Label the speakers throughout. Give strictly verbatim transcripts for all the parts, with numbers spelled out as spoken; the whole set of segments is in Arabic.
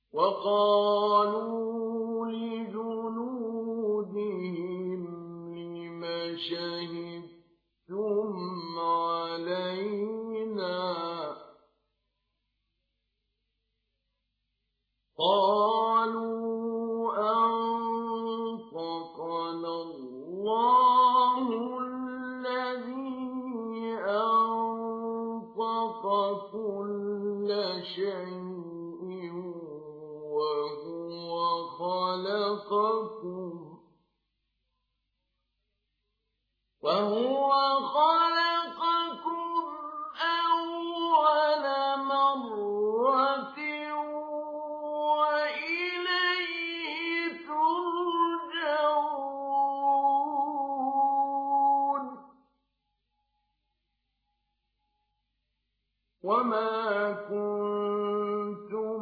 Speaker 1: وقالوا لجلودهم لم شهدتم علينا قالوا أنطقنا الله الذي أنطق كل شيء وهو خلقكم وهو خلقكم أول مرة وإليه ترجعون وما كنتم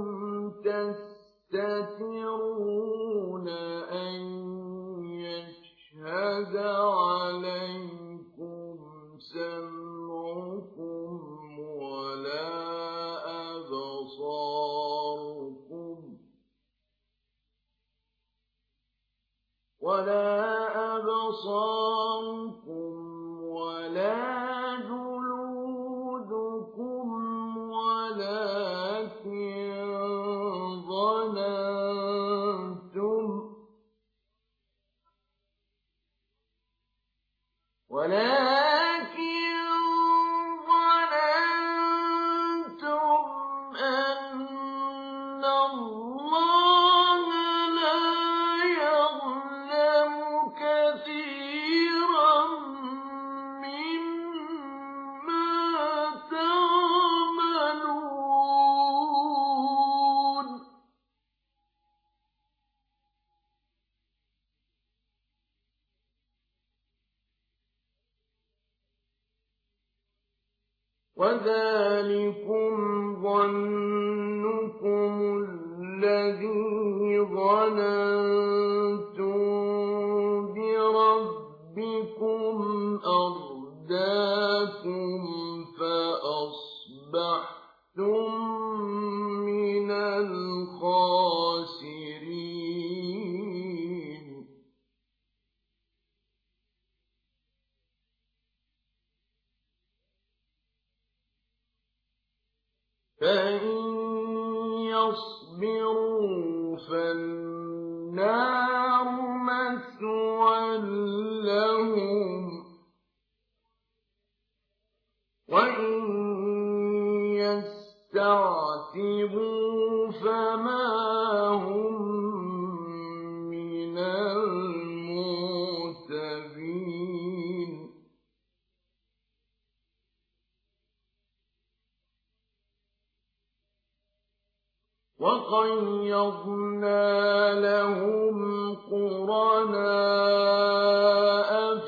Speaker 1: تستترون أن يشهد عليكم سمعكم ولا أبصاركم ولا أبصاركم ولا جلودكم ولكن ظننتم ولكن ظننتم أن الله لا يعلم كثيرا مما تعملون وذلكم ظنكم الذي ظننتم بربكم أرداكم فأصبحتم من الخاسرين فإن يصبروا فالنار مثوى لهم وإن يستعتبوا فما هم من المعتبين وقيضنا لهم قرناء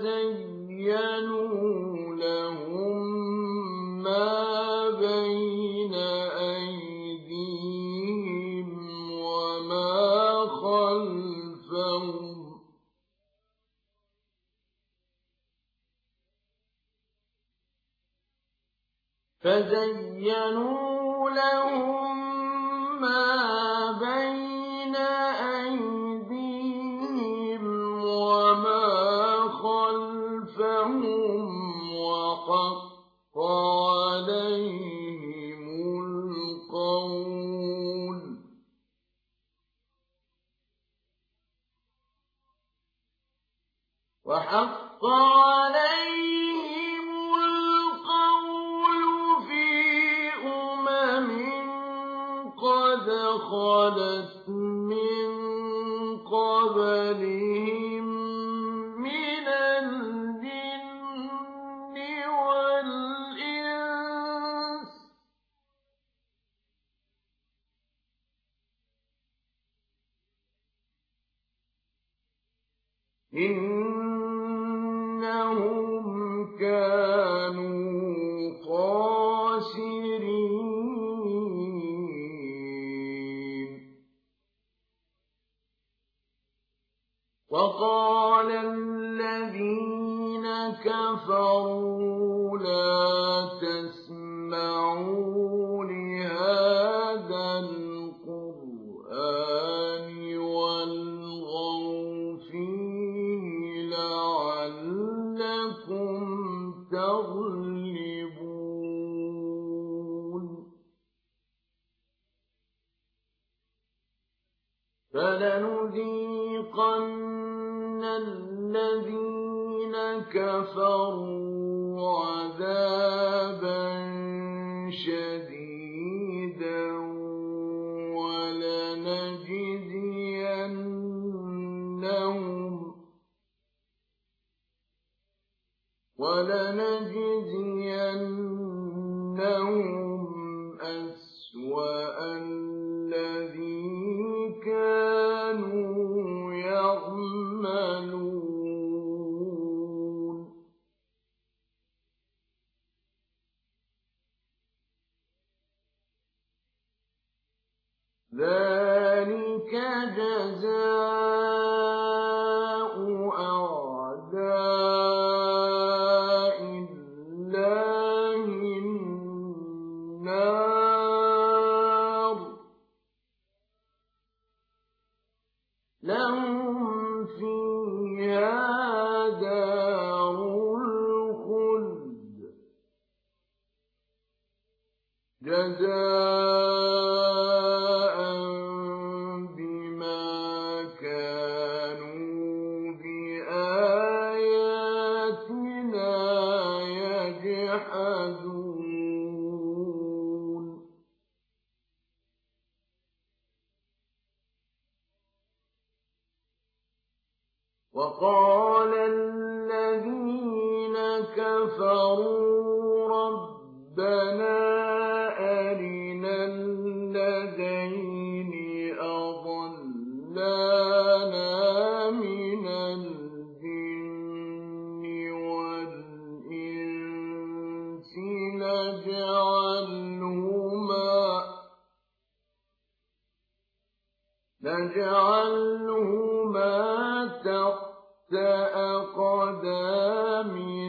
Speaker 1: فزينوا لهم ما بين أيديهم وما خلفهم فزينوا لهم ما بين أيديهم وما خلفهم وحق عليهم القول وحق عليهم القول في أمم قد خلت من قبلهم من الجن والإنس إنهم كانوا خاسرين وقال الذين كفروا لا تسمعوا لهذا القرآن فلنذيقن الذين كفروا عذابا شديدا ولنجزينهم ولنجزينهم أسوأ الذي كانوا يعملون ذلك جزاء أعداء الله النار لهم فيها دار الخلد جزاء بما كانوا بآياتنا يجحدون وقال الذين كفروا ربنا أرنا الذين أضلانا من الجن والإنس نجعلهما نجعلهما تحت أقدامنا